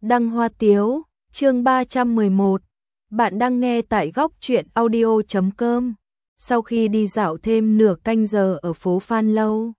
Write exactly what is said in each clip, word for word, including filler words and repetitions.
Đăng Hoa Tiếu, chương ba trăm mười một. Bạn đang nghe tại góc truyện audio chấm com. Sau khi đi dạo thêm nửa canh giờ ở phố Phan Lâu,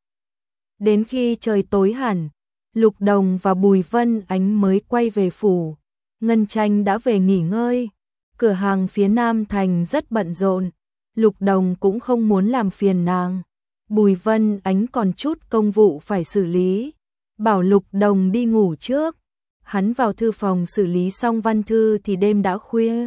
đến khi trời tối hẳn, Lục Đồng và Bùi Vân Ánh mới quay về phủ. Ngân Tranh đã về nghỉ ngơi. Cửa hàng phía Nam Thành rất bận rộn. Lục Đồng cũng không muốn làm phiền nàng. Bùi Vân Ánh còn chút công vụ phải xử lý, bảo Lục Đồng đi ngủ trước. Hắn vào thư phòng xử lý xong văn thư thì đêm đã khuya.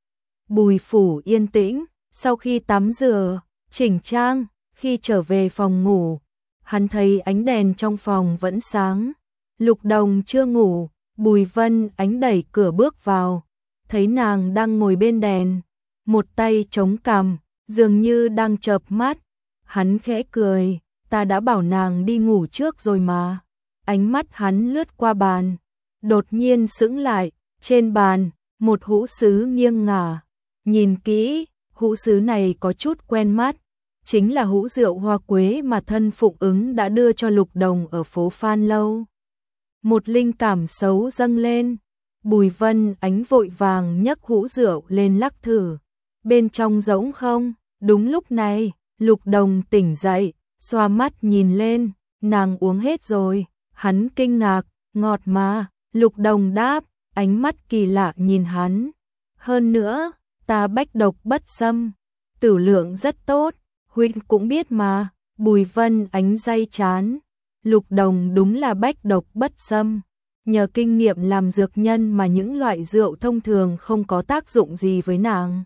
Bùi phủ yên tĩnh, sau khi tắm rửa, chỉnh trang, khi trở về phòng ngủ, hắn thấy ánh đèn trong phòng vẫn sáng. Lục Đồng chưa ngủ, Bùi Vân Ánh đẩy cửa bước vào, thấy nàng đang ngồi bên đèn, một tay chống cằm, dường như đang chợp mắt. Hắn khẽ cười, ta đã bảo nàng đi ngủ trước rồi mà. Ánh mắt hắn lướt qua bàn, đột nhiên sững lại, trên bàn, một hũ sứ nghiêng ngả. Nhìn kỹ, hũ sứ này có chút quen mắt, chính là hũ rượu hoa quế mà thân Phụng Ứng đã đưa cho Lục Đồng ở phố Phan Lâu. Một linh cảm xấu dâng lên, Bùi Vân Ánh vội vàng nhấc hũ rượu lên lắc thử. Bên trong rỗng không, đúng lúc này, Lục Đồng tỉnh dậy, xoa mắt nhìn lên, nàng uống hết rồi. Hắn kinh ngạc, ngọt mà. Lục Đồng đáp, ánh mắt kỳ lạ nhìn hắn. Hơn nữa, ta bách độc bất xâm, tử lượng rất tốt, huynh cũng biết mà. Bùi Vân Ánh day chán. Lục Đồng đúng là bách độc bất xâm, nhờ kinh nghiệm làm dược nhân mà những loại rượu thông thường không có tác dụng gì với nàng.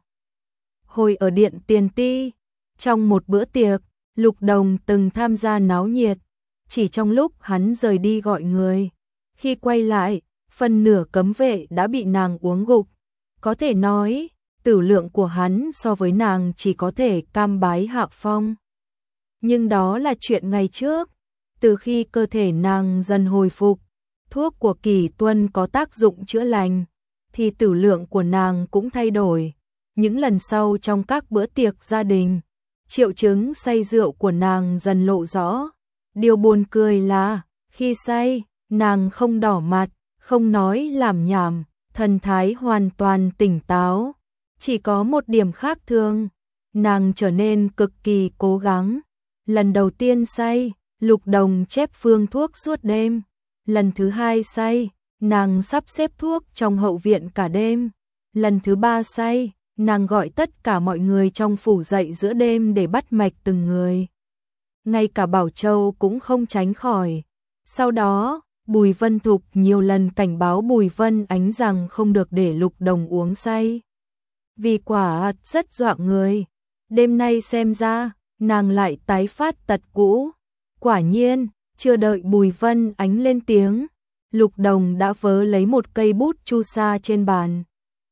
Hồi ở Điện Tiền Ti, trong một bữa tiệc, Lục Đồng từng tham gia náo nhiệt. Chỉ trong lúc hắn rời đi gọi người, khi quay lại, phần nửa cấm vệ đã bị nàng uống gục. Có thể nói, tử lượng của hắn so với nàng chỉ có thể cam bái hạ phong. Nhưng đó là chuyện ngày trước. Từ khi cơ thể nàng dần hồi phục, thuốc của Kỳ Tuân có tác dụng chữa lành, thì tử lượng của nàng cũng thay đổi. Những lần sau trong các bữa tiệc gia đình, triệu chứng say rượu của nàng dần lộ rõ. Điều buồn cười là, khi say, nàng không đỏ mặt, không nói lảm nhảm, thần thái hoàn toàn tỉnh táo. Chỉ có một điểm khác thường, nàng trở nên cực kỳ cố gắng. Lần đầu tiên say, Lục Đồng chép phương thuốc suốt đêm. Lần thứ hai say, nàng sắp xếp thuốc trong hậu viện cả đêm. Lần thứ ba say, nàng gọi tất cả mọi người trong phủ dậy giữa đêm để bắt mạch từng người. Ngay cả Bảo Châu cũng không tránh khỏi. Sau đó, Bùi Vân Thục nhiều lần cảnh báo Bùi Vân Ánh rằng không được để Lục Đồng uống say, vì quả rất dọa người. Đêm nay xem ra, nàng lại tái phát tật cũ. Quả nhiên, chưa đợi Bùi Vân Ánh lên tiếng, Lục Đồng đã vớ lấy một cây bút chu sa trên bàn,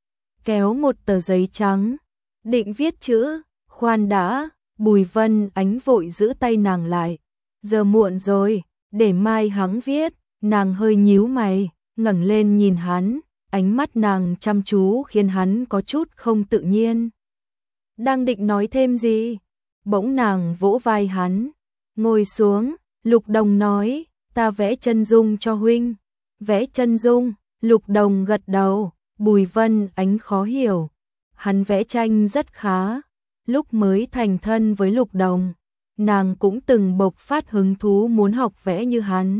kéo một tờ giấy trắng, định viết chữ. Khoan đã. Bùi Vân Ánh vội giữ tay nàng lại. Giờ muộn rồi, để mai hẵng viết. Nàng hơi nhíu mày, ngẩng lên nhìn hắn, ánh mắt nàng chăm chú khiến hắn có chút không tự nhiên. Đang định nói thêm gì, bỗng nàng vỗ vai hắn. Ngồi xuống. Lục Đồng nói, ta vẽ chân dung cho huynh. Vẽ chân dung? Lục Đồng gật đầu. Bùi Vân Ánh khó hiểu. Hắn vẽ tranh rất khá. Lúc mới thành thân với Lục Đồng, nàng cũng từng bộc phát hứng thú muốn học vẽ như hắn.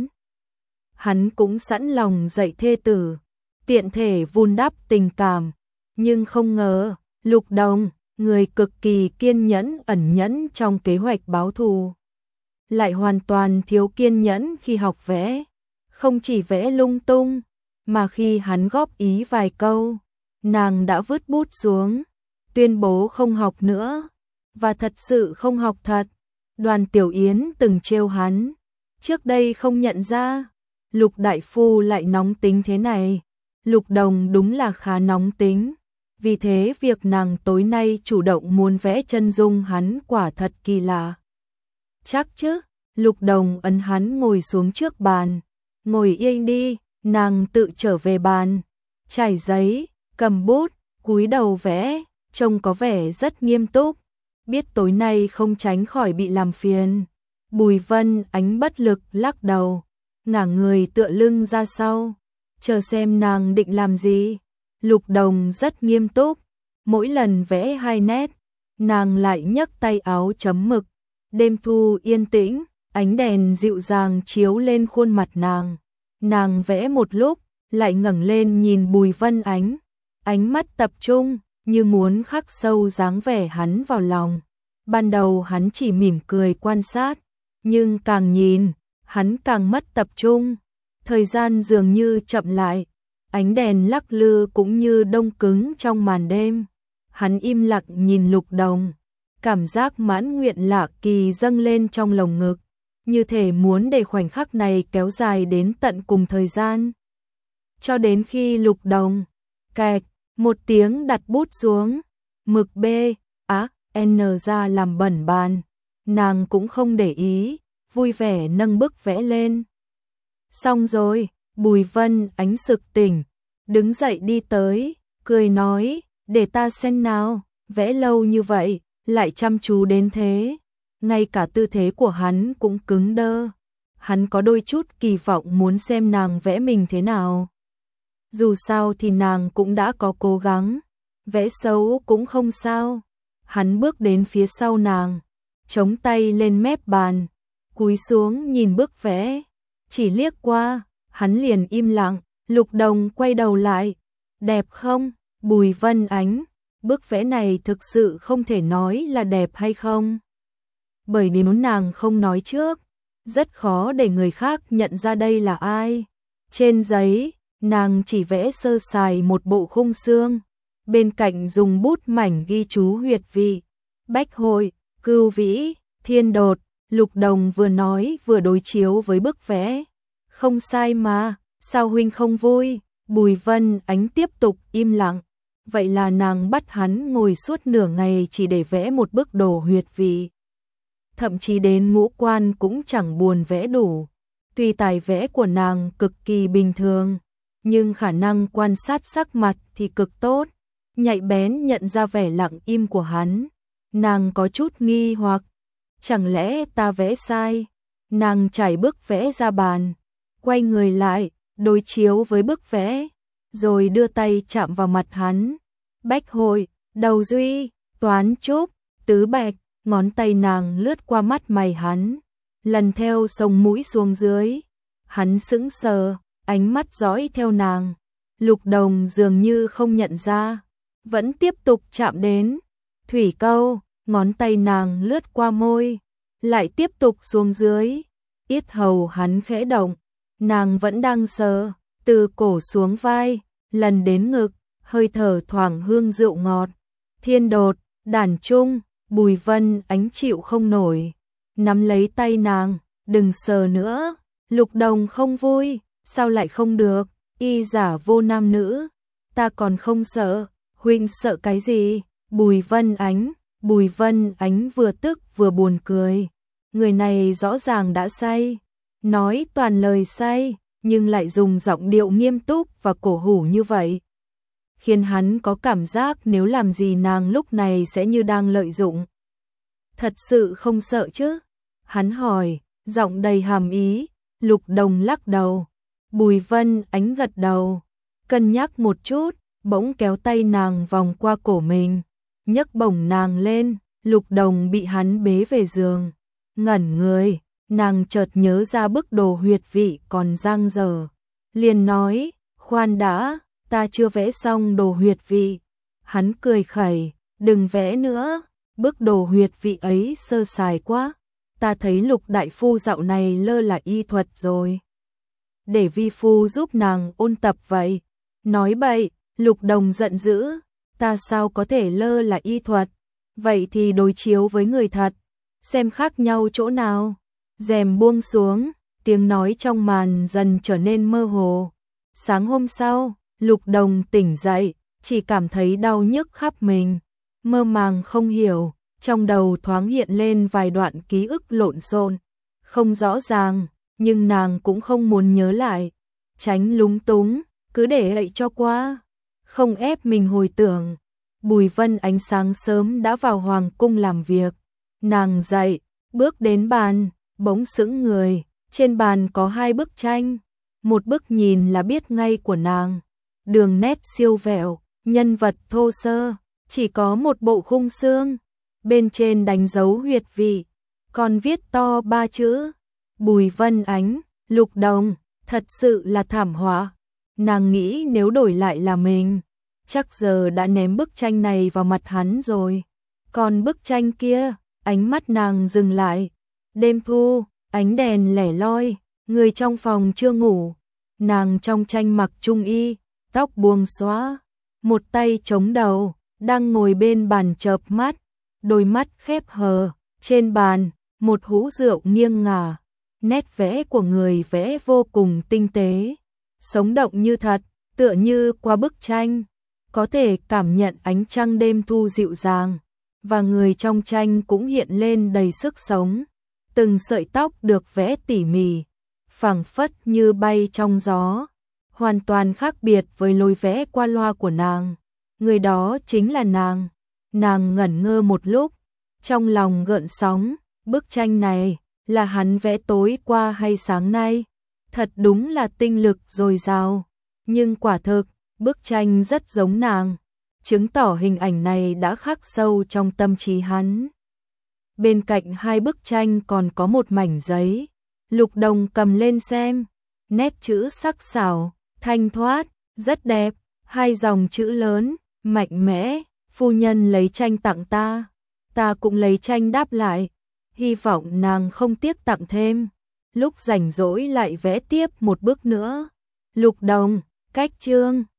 Hắn cũng sẵn lòng dạy thê tử, tiện thể vun đắp tình cảm. Nhưng không ngờ, Lục Đồng, người cực kỳ kiên nhẫn ẩn nhẫn trong kế hoạch báo thù, lại hoàn toàn thiếu kiên nhẫn khi học vẽ. Không chỉ vẽ lung tung, mà khi hắn góp ý vài câu, nàng đã vứt bút xuống, tuyên bố không học nữa, và thật sự không học thật. Đoàn Tiểu Yến từng trêu hắn, trước đây không nhận ra Lục đại phu lại nóng tính thế này. Lục Đồng đúng là khá nóng tính, vì thế việc nàng tối nay chủ động muốn vẽ chân dung hắn quả thật kỳ lạ. Chắc chứ? Lục Đồng ấn hắn ngồi xuống trước bàn. Ngồi yên đi. Nàng tự trở về bàn, trải giấy, cầm bút, cúi đầu vẽ, trông có vẻ rất nghiêm túc. Biết tối nay không tránh khỏi bị làm phiền, Bùi Vân Ánh bất lực lắc đầu, ngả người tựa lưng ra sau. chờ xem nàng định làm gì. Lục Đồng rất nghiêm túc, mỗi lần vẽ hai nét, nàng lại nhấc tay áo chấm mực. Đêm thu yên tĩnh, ánh đèn dịu dàng chiếu lên khuôn mặt nàng. Nàng vẽ một lúc, lại ngẩng lên nhìn Bùi Vân Ánh, ánh mắt tập trung, như muốn khắc sâu dáng vẻ hắn vào lòng. Ban đầu hắn chỉ mỉm cười quan sát, nhưng càng nhìn, hắn càng mất tập trung. Thời gian dường như chậm lại, ánh đèn lắc lư cũng như đông cứng trong màn đêm. Hắn im lặng nhìn Lục Đồng, cảm giác mãn nguyện lạ kỳ dâng lên trong lồng ngực, như thể muốn để khoảnh khắc này kéo dài đến tận cùng thời gian. Cho đến khi Lục Đồng, kẹt, một tiếng đặt bút xuống, mực B, á, N ra làm bẩn bàn, nàng cũng không để ý, vui vẻ nâng bức vẽ lên. Xong rồi, Bùi Vân Ánh sực tỉnh, đứng dậy đi tới, cười nói, để ta xem nào, vẽ lâu như vậy, lại chăm chú đến thế. Ngay cả tư thế của hắn cũng cứng đơ. Hắn có đôi chút kỳ vọng muốn xem nàng vẽ mình thế nào. Dù sao thì nàng cũng đã có cố gắng, vẽ xấu cũng không sao. Hắn bước đến phía sau nàng, chống tay lên mép bàn, cúi xuống nhìn bức vẽ, chỉ liếc qua, hắn liền im lặng. Lục Đồng quay đầu lại, đẹp không? Bùi Vân Ánh, bức vẽ này thực sự không thể nói là đẹp hay không. Bởi nếu nàng không nói trước, rất khó để người khác nhận ra đây là ai. Trên giấy, nàng chỉ vẽ sơ sài một bộ khung xương, bên cạnh dùng bút mảnh ghi chú huyệt vị, bách hội, cưu vĩ, thiên đột. Lục Đồng vừa nói vừa đối chiếu với bức vẽ. Không sai mà, sao huynh không vui? Bùi Vân Ánh tiếp tục im lặng. Vậy là nàng bắt hắn ngồi suốt nửa ngày chỉ để vẽ một bức đồ huyệt vị. Thậm chí đến ngũ quan cũng chẳng buồn vẽ đủ. Tuy tài vẽ của nàng cực kỳ bình thường, nhưng khả năng quan sát sắc mặt thì cực tốt, nhạy bén nhận ra vẻ lặng im của hắn. Nàng có chút nghi hoặc, chẳng lẽ ta vẽ sai? Nàng trải bức vẽ ra bàn, quay người lại, đối chiếu với bức vẽ, rồi đưa tay chạm vào mặt hắn. Bách hội, đầu duy, toán trúc, tứ bạch, ngón tay nàng lướt qua mắt mày hắn, lần theo sông mũi xuống dưới. Hắn sững sờ, ánh mắt dõi theo nàng. Lục Đồng dường như không nhận ra, vẫn tiếp tục chạm đến. Thủy câu, ngón tay nàng lướt qua môi, lại tiếp tục xuống dưới. Yết hầu hắn khẽ động, nàng vẫn đang sờ, từ cổ xuống vai, lần đến ngực, hơi thở thoảng hương rượu ngọt. Thiên đột, đàn trung, Bùi Vân Ánh chịu không nổi, nắm lấy tay nàng, đừng sờ nữa. Lục Đồng không vui, sao lại không được, y giả vô nam nữ, ta còn không sợ, huynh sợ cái gì? Bùi Vân Ánh, Bùi Vân Ánh vừa tức vừa buồn cười, người này rõ ràng đã say, nói toàn lời say, nhưng lại dùng giọng điệu nghiêm túc và cổ hủ như vậy, khiến hắn có cảm giác nếu làm gì nàng lúc này sẽ như đang lợi dụng. Thật sự không sợ chứ? Hắn hỏi, giọng đầy hàm ý. Lục Đồng lắc đầu. Bùi Vân Ánh gật đầu, cân nhắc một chút, bỗng kéo tay nàng vòng qua cổ mình, nhấc bổng nàng lên. Lục Đồng bị hắn bế về giường, ngẩn người, nàng chợt nhớ ra bức đồ huyệt vị còn dang dở, liền nói, khoan đã, ta chưa vẽ xong đồ huyệt vị. Hắn cười khẩy, đừng vẽ nữa, bức đồ huyệt vị ấy sơ sài quá, ta thấy Lục đại phu dạo này lơ là y thuật rồi. Để vi phu giúp nàng ôn tập vậy. Nói bậy, Lục Đồng giận dữ, ta sao có thể lơ là y thuật, vậy thì đối chiếu với người thật, xem khác nhau chỗ nào. Rèm buông xuống, tiếng nói trong màn dần trở nên mơ hồ. Sáng hôm sau, Lục Đồng tỉnh dậy, chỉ cảm thấy đau nhức khắp mình, mơ màng không hiểu, trong đầu thoáng hiện lên vài đoạn ký ức lộn xộn, không rõ ràng, nhưng nàng cũng không muốn nhớ lại, tránh lúng túng, cứ để vậy cho qua, không ép mình hồi tưởng. Bùi Vân Ánh sáng sớm đã vào hoàng cung làm việc, nàng dậy, bước đến bàn, bỗng sững người, trên bàn có hai bức tranh, một bức nhìn là biết ngay của nàng. Đường nét siêu vẹo, nhân vật thô sơ, chỉ có một bộ khung xương, bên trên đánh dấu huyệt vị, còn viết to ba chữ: Bùi Vân Ánh, Lục Đồng. Thật sự là thảm họa. Nàng nghĩ nếu đổi lại là mình, chắc giờ đã ném bức tranh này vào mặt hắn rồi. Còn bức tranh kia, ánh mắt nàng dừng lại. Đêm thu, ánh đèn lẻ loi, người trong phòng chưa ngủ. Nàng trong tranh mặc trung y, tóc buông xõa, một tay chống đầu, đang ngồi bên bàn chợp mắt, đôi mắt khép hờ. Trên bàn, một hũ rượu nghiêng ngả. Nét vẽ của người vẽ vô cùng tinh tế, sống động như thật, tựa như qua bức tranh, có thể cảm nhận ánh trăng đêm thu dịu dàng, và người trong tranh cũng hiện lên đầy sức sống. Từng sợi tóc được vẽ tỉ mỉ, phảng phất như bay trong gió, hoàn toàn khác biệt với lối vẽ qua loa của nàng. Người đó chính là nàng. Nàng ngẩn ngơ một lúc, trong lòng gợn sóng, bức tranh này là hắn vẽ tối qua hay sáng nay? Thật đúng là tinh lực dồi dào, nhưng quả thực, bức tranh rất giống nàng, chứng tỏ hình ảnh này đã khắc sâu trong tâm trí hắn. Bên cạnh hai bức tranh còn có một mảnh giấy, Lục Đồng cầm lên xem, nét chữ sắc sảo, thanh thoát, rất đẹp, hai dòng chữ lớn, mạnh mẽ: phu nhân lấy tranh tặng ta, ta cũng lấy tranh đáp lại. Hy vọng nàng không tiếc tặng thêm, lúc rảnh rỗi lại vẽ tiếp một bức nữa. Lục Đồng, cách chương